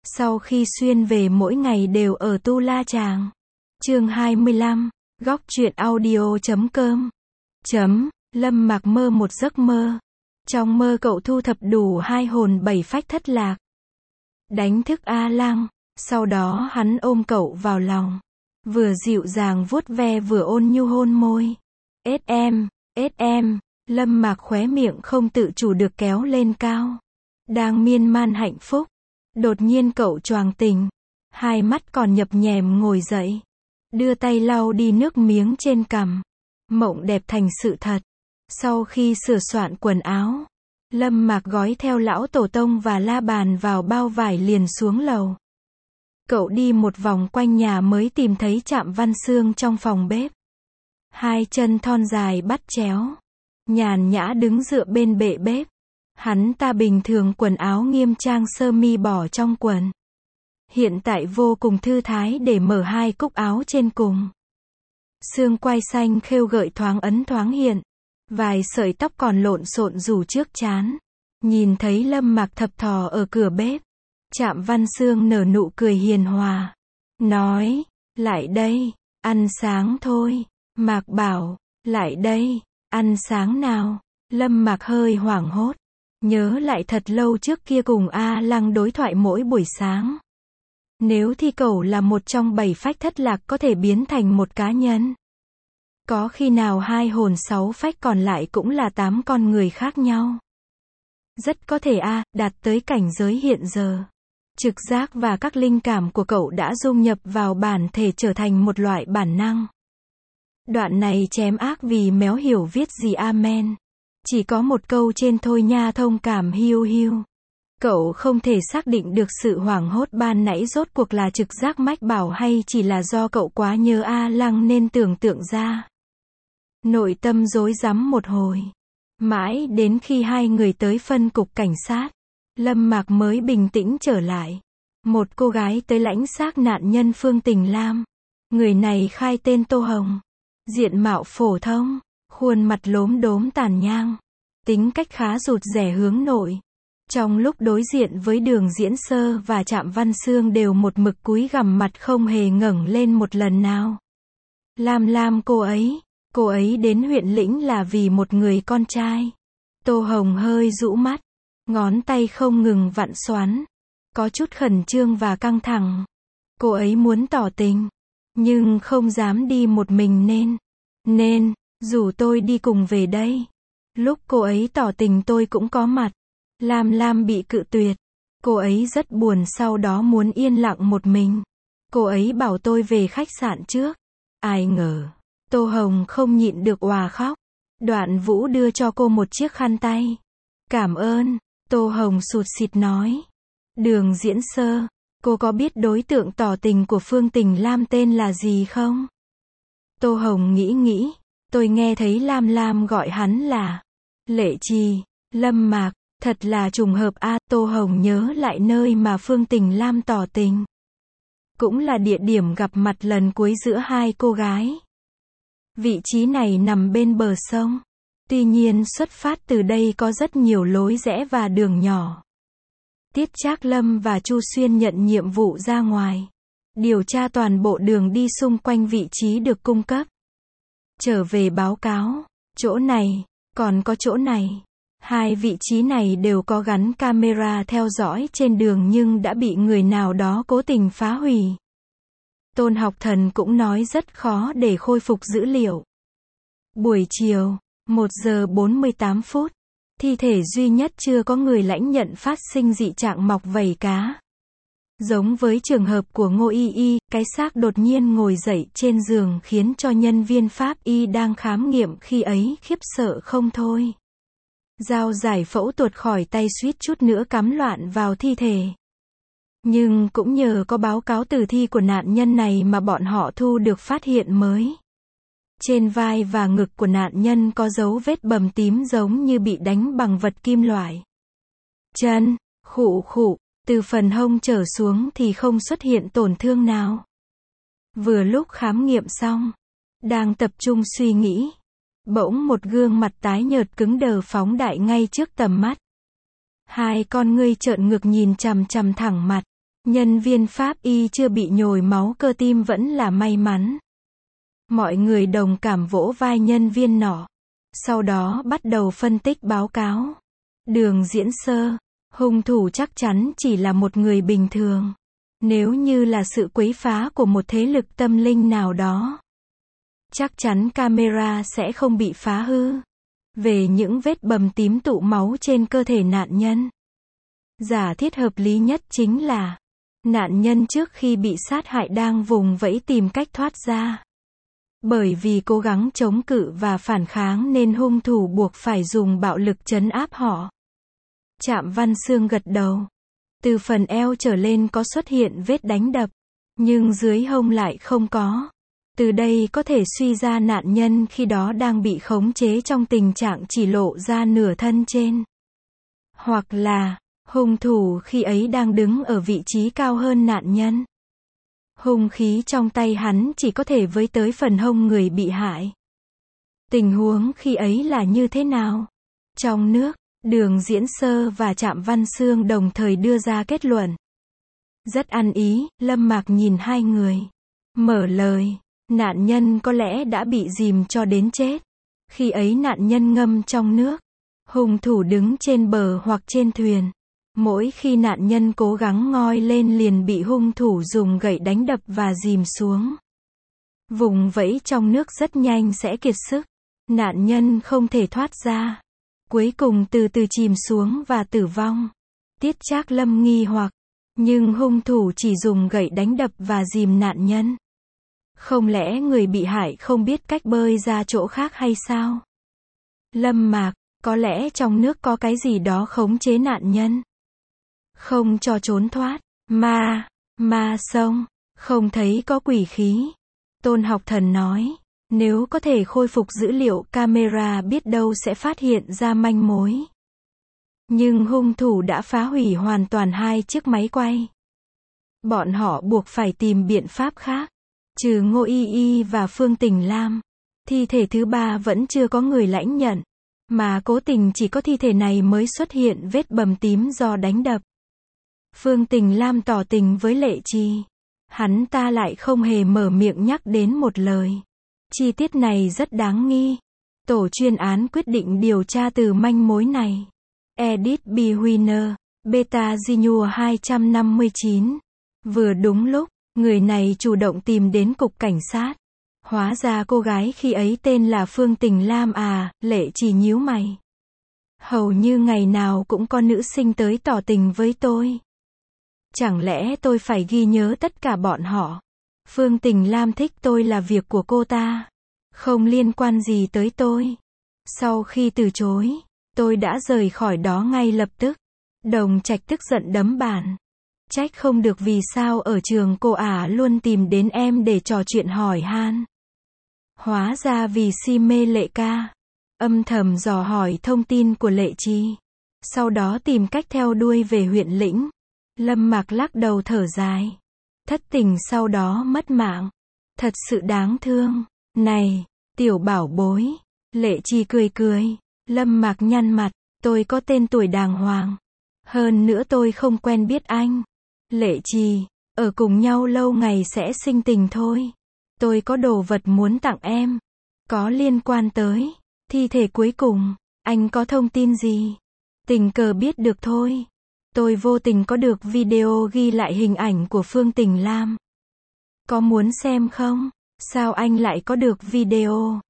Sau khi xuyên về mỗi ngày đều ở Tu La Chàng. Chương 25, góc truyện audio.com. Lâm Mạc mơ một giấc mơ. Trong mơ cậu thu thập đủ 2 hồn 7 phách thất lạc. Đánh thức A Lăng, sau đó hắn ôm cậu vào lòng. Vừa dịu dàng vuốt ve vừa ôn nhu hôn môi. SM, Lâm Mạc khóe miệng không tự chủ được kéo lên cao. Đang miên man hạnh phúc. Đột nhiên cậu choàng tỉnh. Hai mắt còn nhập nhèm ngồi dậy. Đưa tay lau đi nước miếng trên cằm. Mộng đẹp thành sự thật. Sau khi sửa soạn quần áo, Lâm Mạc gói theo lão tổ tông và la bàn vào bao vải liền xuống lầu. Cậu đi một vòng quanh nhà mới tìm thấy Trạm Văn Xương trong phòng bếp. Hai chân thon dài bắt chéo, nhàn nhã đứng dựa bên bệ bếp. Hắn ta bình thường quần áo nghiêm trang sơ mi bỏ trong quần. Hiện tại vô cùng thư thái để mở 2 cúc áo trên cùng. Xương quai xanh khêu gợi thoáng ấn thoáng hiện. Vài sợi tóc còn lộn xộn rủ trước trán. Nhìn thấy Lâm Mạc thập thò ở cửa bếp, Trạm Văn Xương nở nụ cười hiền hòa. Nói, lại đây, ăn sáng thôi. Mạc bảo, lại đây, ăn sáng nào. Lâm Mạc hơi hoảng hốt. Nhớ lại thật lâu trước kia cùng A Lăng đối thoại mỗi buổi sáng. Nếu thi cẩu là một trong 7 phách thất lạc có thể biến thành một cá nhân. Có khi nào 2 hồn 6 phách còn lại cũng là 8 con người khác nhau. Rất có thể đạt tới cảnh giới hiện giờ. Trực giác và các linh cảm của cậu đã dung nhập vào bản thể trở thành một loại bản năng. Đoạn này chém ác vì méo hiểu viết gì amen. Chỉ có một câu trên thôi nha, thông cảm hiu hiu. Cậu không thể xác định được sự hoảng hốt ban nãy rốt cuộc là trực giác mách bảo hay chỉ là do cậu quá nhớ A Lăng nên tưởng tượng ra. Nội tâm rối rắm một hồi. Mãi đến khi 2 người tới phân cục cảnh sát, Lâm Mạc mới bình tĩnh trở lại. Một cô gái tới lãnh xác nạn nhân Phương Tình Lam. Người này khai tên Tô Hồng. Diện mạo phổ thông, khuôn mặt lốm đốm tàn nhang. Tính cách khá rụt rè hướng nội. Trong lúc đối diện với Đường Diễn Sơ và Trạm Văn Xương đều một mực cúi gằm mặt không hề ngẩng lên một lần nào. Lam cô ấy đến huyện lĩnh là vì một người con trai. Tô Hồng hơi rũ mắt, ngón tay không ngừng vặn xoắn, có chút khẩn trương và căng thẳng. Cô ấy muốn tỏ tình, nhưng không dám đi một mình nên, rủ tôi đi cùng về đây. Lúc cô ấy tỏ tình tôi cũng có mặt. Lam bị cự tuyệt. Cô ấy rất buồn, sau đó muốn yên lặng một mình. Cô ấy bảo tôi về khách sạn trước. Ai ngờ, Tô Hồng không nhịn được òa khóc. Đoạn Vũ đưa cho cô một chiếc khăn tay. Cảm ơn, Tô Hồng sụt sịt nói. Đường Diễn Sơ, cô có biết đối tượng tỏ tình của Phương Tình Lam tên là gì không? Tô Hồng nghĩ, tôi nghe thấy Lam gọi hắn là Lệ Trì. Lâm Mạc, thật là trùng hợp Tô Hồng nhớ lại nơi mà Phương Tình Lam tỏ tình. Cũng là địa điểm gặp mặt lần cuối giữa 2 cô gái. Vị trí này nằm bên bờ sông. Tuy nhiên xuất phát từ đây có rất nhiều lối rẽ và đường nhỏ. Tiết Trác Lâm và Chu Xuyên nhận nhiệm vụ ra ngoài. Điều tra toàn bộ đường đi xung quanh vị trí được cung cấp. Trở về báo cáo, chỗ này, còn có chỗ này. 2 vị trí này đều có gắn camera theo dõi trên đường nhưng đã bị người nào đó cố tình phá hủy. Tôn Học Thần cũng nói rất khó để khôi phục dữ liệu. Buổi chiều, 1 giờ 48 phút, thi thể duy nhất chưa có người lãnh nhận phát sinh dị trạng mọc vảy cá. Giống với trường hợp của Ngô Y, cái xác đột nhiên ngồi dậy trên giường khiến cho nhân viên pháp y đang khám nghiệm khi ấy khiếp sợ không thôi. Dao giải phẫu tuột khỏi tay suýt chút nữa cắm loạn vào thi thể. Nhưng cũng nhờ có báo cáo tử thi của nạn nhân này mà bọn họ thu được phát hiện mới. Trên vai và ngực của nạn nhân có dấu vết bầm tím giống như bị đánh bằng vật kim loại. Chân, khụ, từ phần hông trở xuống thì không xuất hiện tổn thương nào. Vừa lúc khám nghiệm xong, đang tập trung suy nghĩ, bỗng một gương mặt tái nhợt cứng đờ phóng đại ngay trước tầm mắt. 2 con ngươi trợn ngược nhìn chằm chằm thẳng mặt, Nhân viên pháp y chưa bị nhồi máu cơ tim vẫn là may mắn. Mọi người đồng cảm vỗ vai nhân viên nọ. Sau đó bắt đầu phân tích báo cáo. Đường Diễn Sơ, hung thủ chắc chắn chỉ là một người bình thường. Nếu như là sự quấy phá của một thế lực tâm linh nào đó, chắc chắn camera sẽ không bị phá hư. Về những vết bầm tím tụ máu trên cơ thể nạn nhân, giả thiết hợp lý nhất chính là nạn nhân trước khi bị sát hại đang vùng vẫy tìm cách thoát ra. Bởi vì cố gắng chống cự và phản kháng nên hung thủ buộc phải dùng bạo lực trấn áp họ. Trạm Văn Xương gật đầu. Từ phần eo trở lên có xuất hiện vết đánh đập, nhưng dưới hông lại không có. Từ đây có thể suy ra nạn nhân khi đó đang bị khống chế trong tình trạng chỉ lộ ra nửa thân trên. Hoặc là, hung thủ khi ấy đang đứng ở vị trí cao hơn nạn nhân. Hung khí trong tay hắn chỉ có thể với tới phần hông người bị hại. Tình huống khi ấy là như thế nào? Trong nước, Đường Diễn Sơ và Trạm Văn Xương đồng thời đưa ra kết luận. Rất ăn ý, Lâm Mạc nhìn hai người. Mở lời, nạn nhân có lẽ đã bị dìm cho đến chết. Khi ấy nạn nhân ngâm trong nước. Hung thủ đứng trên bờ hoặc trên thuyền. Mỗi khi nạn nhân cố gắng ngoi lên liền bị hung thủ dùng gậy đánh đập và dìm xuống. Vùng vẫy trong nước rất nhanh sẽ kiệt sức. Nạn nhân không thể thoát ra. Cuối cùng từ từ chìm xuống và tử vong. Tiết Trác Lâm nghi hoặc. Nhưng hung thủ chỉ dùng gậy đánh đập và dìm nạn nhân. Không lẽ người bị hại không biết cách bơi ra chỗ khác hay sao? Lâm Mạc, có lẽ trong nước có cái gì đó khống chế nạn nhân. Không cho trốn thoát. Ma sông, không thấy có quỷ khí. Tôn Học Thần nói, nếu có thể khôi phục dữ liệu camera biết đâu sẽ phát hiện ra manh mối. Nhưng hung thủ đã phá hủy hoàn toàn hai chiếc máy quay. Bọn họ buộc phải tìm biện pháp khác. Trừ Ngô Y Y và Phương Tình Lam, thi thể thứ ba vẫn chưa có người lãnh nhận. Mà cố tình chỉ có thi thể này mới xuất hiện vết bầm tím do đánh đập. Phương Tình Lam tỏ tình với Lệ Trì. Hắn ta lại không hề mở miệng nhắc đến một lời. Chi tiết này rất đáng nghi. Tổ chuyên án quyết định điều tra từ manh mối này. Edit B. Winner, Beta Gnu 259. Vừa đúng lúc, người này chủ động tìm đến cục cảnh sát. Hóa ra cô gái khi ấy tên là Phương Tình Lam à, Lệ Trì nhíu mày. Hầu như ngày nào cũng có nữ sinh tới tỏ tình với tôi. Chẳng lẽ tôi phải ghi nhớ tất cả bọn họ? Phương Tình Lam thích tôi là việc của cô ta. Không liên quan gì tới tôi. Sau khi từ chối, tôi đã rời khỏi đó ngay lập tức. Đồng Trạch tức giận đấm bàn. Trách không được vì sao ở trường cô ả luôn tìm đến em để trò chuyện hỏi han. Hóa ra vì si mê Lệ ca. Âm thầm dò hỏi thông tin của Lệ Trì. Sau đó tìm cách theo đuôi về huyện lĩnh. Lâm Mạc lắc đầu thở dài. Thất tình sau đó mất mạng. Thật sự đáng thương. Này, tiểu bảo bối. Lệ Trì cười cười. Lâm Mạc nhăn mặt. Tôi có tên tuổi đàng hoàng. Hơn nữa tôi không quen biết anh. Lệ Trì, ở cùng nhau lâu ngày sẽ sinh tình thôi. Tôi có đồ vật muốn tặng em. Có liên quan tới thi thể cuối cùng. Anh có thông tin gì? Tình cờ biết được thôi. Tôi vô tình có được video ghi lại hình ảnh của Phương Tình Lam. Có muốn xem không? Sao anh lại có được video?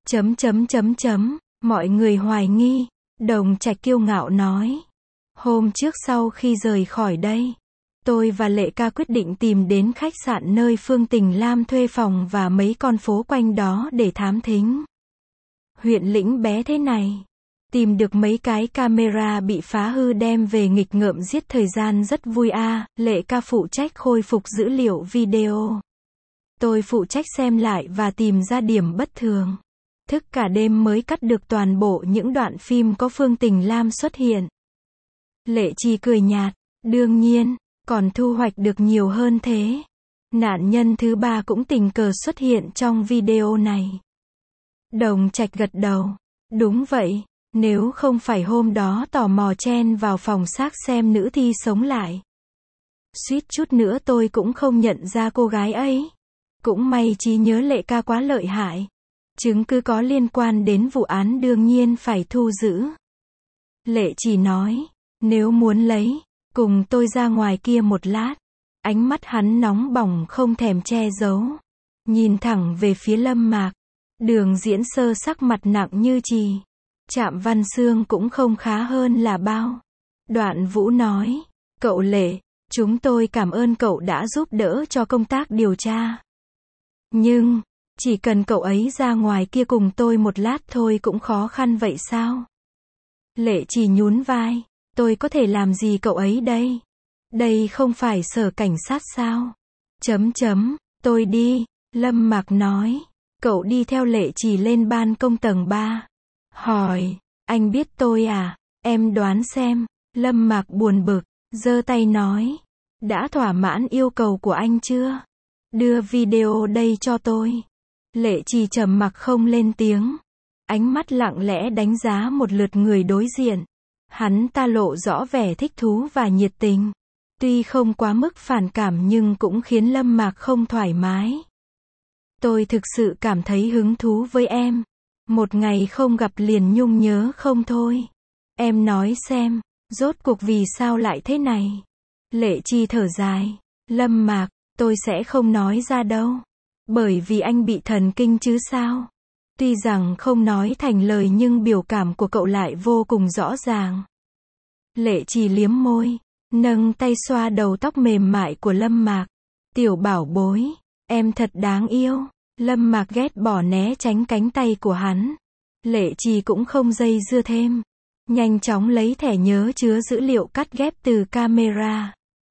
Mọi người hoài nghi. Đồng Trạch kiêu ngạo nói. Hôm trước sau khi rời khỏi đây, tôi và Lệ ca quyết định tìm đến khách sạn nơi Phương Tình Lam thuê phòng và mấy con phố quanh đó để thám thính. Huyện lĩnh bé thế này. Tìm được mấy cái camera bị phá hư đem về nghịch ngợm giết thời gian rất vui a. Lệ ca phụ trách khôi phục dữ liệu video. Tôi phụ trách xem lại và tìm ra điểm bất thường. Thức cả đêm mới cắt được toàn bộ những đoạn phim có Phương Tình Lam xuất hiện. Lệ Trì cười nhạt. Đương nhiên, còn thu hoạch được nhiều hơn thế. Nạn nhân thứ ba cũng tình cờ xuất hiện trong video này. Đồng Trạch gật đầu. Đúng vậy. Nếu không phải hôm đó tò mò chen vào phòng xác xem nữ thi sống lại. Suýt chút nữa tôi cũng không nhận ra cô gái ấy. Cũng may trí nhớ Lệ ca quá lợi hại. Chứng cứ có liên quan đến vụ án đương nhiên phải thu giữ. Lệ chỉ nói, nếu muốn lấy, cùng tôi ra ngoài kia một lát. Ánh mắt hắn nóng bỏng không thèm che giấu. Nhìn thẳng về phía Lâm Mạc. Đường Diễn Sơ sắc mặt nặng như chì. Trạm Văn Xương cũng không khá hơn là bao. Đoạn Vũ nói, cậu Lệ, chúng tôi cảm ơn cậu đã giúp đỡ cho công tác điều tra. Nhưng, chỉ cần cậu ấy ra ngoài kia cùng tôi một lát thôi cũng khó khăn vậy sao? Lệ chỉ nhún vai, tôi có thể làm gì cậu ấy đây? Đây không phải sở cảnh sát sao? Tôi đi, Lâm Mạc nói. Cậu đi theo Lệ chỉ lên ban công tầng 3. Hỏi, anh biết tôi à? Em đoán xem. Lâm Mạc buồn bực, giơ tay nói. Đã thỏa mãn yêu cầu của anh chưa? Đưa video đây cho tôi. Lệ chỉ trầm mặc không lên tiếng. Ánh mắt lặng lẽ đánh giá một lượt người đối diện. Hắn ta lộ rõ vẻ thích thú và nhiệt tình. Tuy không quá mức phản cảm nhưng cũng khiến Lâm Mạc không thoải mái. Tôi thực sự cảm thấy hứng thú với em. Một ngày không gặp liền nhung nhớ không thôi. Em nói xem, rốt cuộc vì sao lại thế này? Lệ Chi thở dài. Lâm Mạc, tôi sẽ không nói ra đâu. Bởi vì anh bị thần kinh chứ sao? Tuy rằng không nói thành lời nhưng biểu cảm của cậu lại vô cùng rõ ràng. Lệ Chi liếm môi, nâng tay xoa đầu tóc mềm mại của Lâm Mạc. Tiểu bảo bối, em thật đáng yêu. Lâm Mạc ghét bỏ né tránh cánh tay của hắn. Lệ Chi cũng không dây dưa thêm. Nhanh chóng lấy thẻ nhớ chứa dữ liệu cắt ghép từ camera.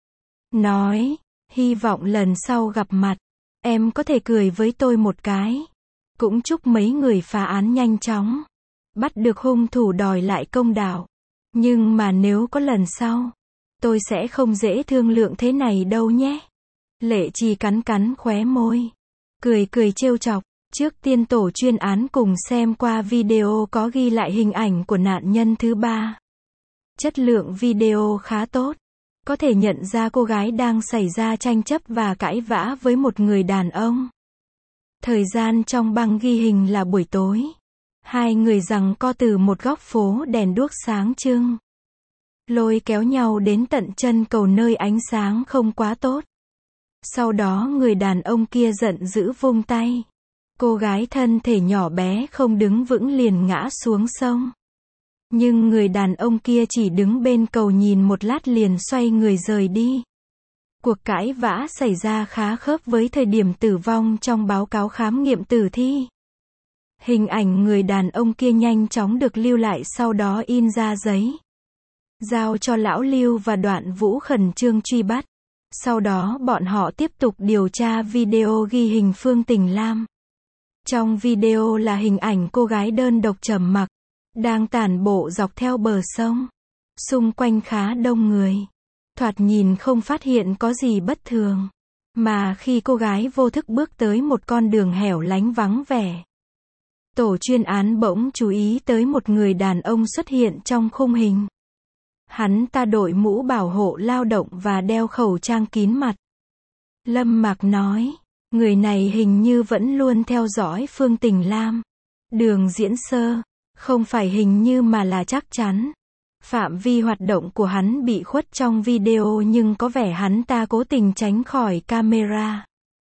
Nói, hy vọng lần sau gặp mặt, em có thể cười với tôi một cái. Cũng chúc mấy người phá án nhanh chóng. Bắt được hung thủ đòi lại công đạo. Nhưng mà nếu có lần sau, tôi sẽ không dễ thương lượng thế này đâu nhé. Lệ Chi cắn cắn khóe môi. Cười trêu chọc. Trước tiên tổ chuyên án cùng xem qua video có ghi lại hình ảnh của nạn nhân thứ 3. Chất lượng video khá tốt. Có thể nhận ra cô gái đang xảy ra tranh chấp và cãi vã với một người đàn ông. Thời gian trong băng ghi hình là buổi tối. Hai người giằng co từ một góc phố đèn đuốc sáng trưng. Lôi kéo nhau đến tận chân cầu nơi ánh sáng không quá tốt. Sau đó người đàn ông kia giận dữ vung tay. Cô gái thân thể nhỏ bé không đứng vững liền ngã xuống sông. Nhưng người đàn ông kia chỉ đứng bên cầu nhìn một lát liền xoay người rời đi. Cuộc cãi vã xảy ra khá khớp với thời điểm tử vong trong báo cáo khám nghiệm tử thi. Hình ảnh người đàn ông kia nhanh chóng được lưu lại sau đó in ra giấy. Giao cho Lão Lưu và Đoạn Vũ khẩn trương truy bắt. Sau đó bọn họ tiếp tục điều tra video ghi hình Phương Tình Lam. Trong video là hình ảnh cô gái đơn độc trầm mặc, đang tản bộ dọc theo bờ sông. Xung quanh khá đông người. Thoạt nhìn không phát hiện có gì bất thường. Mà khi cô gái vô thức bước tới một con đường hẻo lánh vắng vẻ. Tổ chuyên án bỗng chú ý tới một người đàn ông xuất hiện trong khung hình. Hắn ta đội mũ bảo hộ lao động và đeo khẩu trang kín mặt. Lâm Mạc nói, người này hình như vẫn luôn theo dõi Phương Tình Lam. Đường Diễn Sơ, không phải hình như mà là chắc chắn. Phạm vi hoạt động của hắn bị khuất trong video nhưng có vẻ hắn ta cố tình tránh khỏi camera.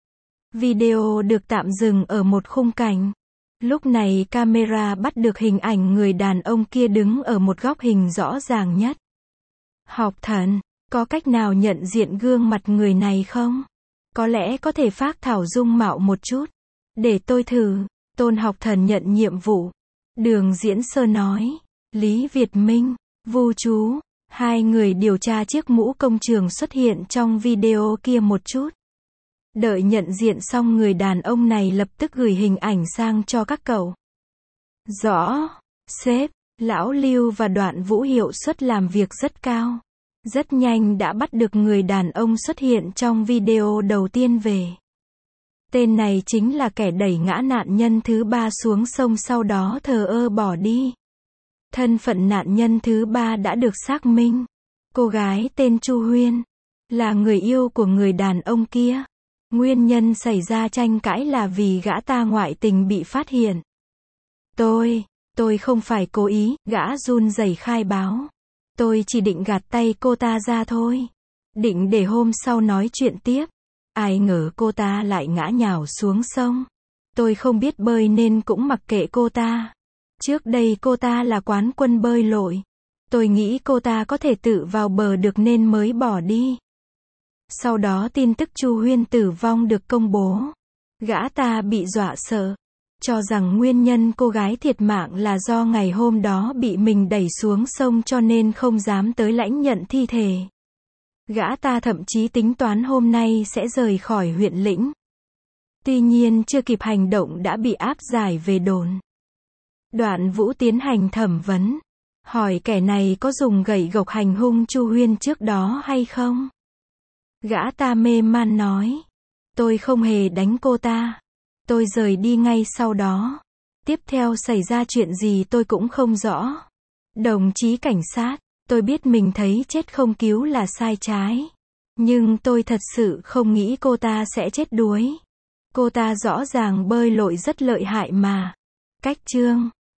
Video được tạm dừng ở một khung cảnh. Lúc này camera bắt được hình ảnh người đàn ông kia đứng ở một góc hình rõ ràng nhất. Học Thần, có cách nào nhận diện gương mặt người này không? Có lẽ có thể phác thảo dung mạo một chút. Để tôi thử. Tôn Học Thần nhận nhiệm vụ. Đường Diễn Sơ nói. Lý Việt Minh, Vu Chú, hai người điều tra chiếc mũ công trường xuất hiện trong video kia một chút. Đợi nhận diện xong người đàn ông này lập tức gửi hình ảnh sang cho các cậu. Rõ, sếp. Lão Lưu và Đoạn Vũ hiệu suất làm việc rất cao. Rất nhanh đã bắt được người đàn ông xuất hiện trong video đầu tiên về. Tên này chính là kẻ đẩy ngã nạn nhân thứ 3 xuống sông sau đó thờ ơ bỏ đi. Thân phận nạn nhân thứ 3 đã được xác minh. Cô gái tên Chu Huyên. là người yêu của người đàn ông kia. Nguyên nhân xảy ra tranh cãi là vì gã ta ngoại tình bị phát hiện. Tôi không phải cố ý, gã run rẩy khai báo. Tôi chỉ định gạt tay cô ta ra thôi. Định để hôm sau nói chuyện tiếp. Ai ngờ cô ta lại ngã nhào xuống sông. Tôi không biết bơi nên cũng mặc kệ cô ta. Trước đây cô ta là quán quân bơi lội. Tôi nghĩ cô ta có thể tự vào bờ được nên mới bỏ đi. Sau đó tin tức Chu Huyên tử vong được công bố. Gã ta bị dọa sợ, cho rằng nguyên nhân cô gái thiệt mạng là do ngày hôm đó bị mình đẩy xuống sông cho nên không dám tới lãnh nhận thi thể. Gã ta thậm chí tính toán hôm nay sẽ rời khỏi huyện lĩnh. Tuy nhiên chưa kịp hành động đã bị áp giải về đồn. Đoạn Vũ tiến hành thẩm vấn, hỏi kẻ này có dùng gậy gộc hành hung Chu Huyên trước đó hay không. Gã ta mê man nói, tôi không hề đánh cô ta. Tôi rời đi ngay sau đó. Tiếp theo xảy ra chuyện gì tôi cũng không rõ. Đồng chí cảnh sát, tôi biết mình thấy chết không cứu là sai trái. Nhưng tôi thật sự không nghĩ cô ta sẽ chết đuối. Cô ta rõ ràng bơi lội rất lợi hại mà. Cách chương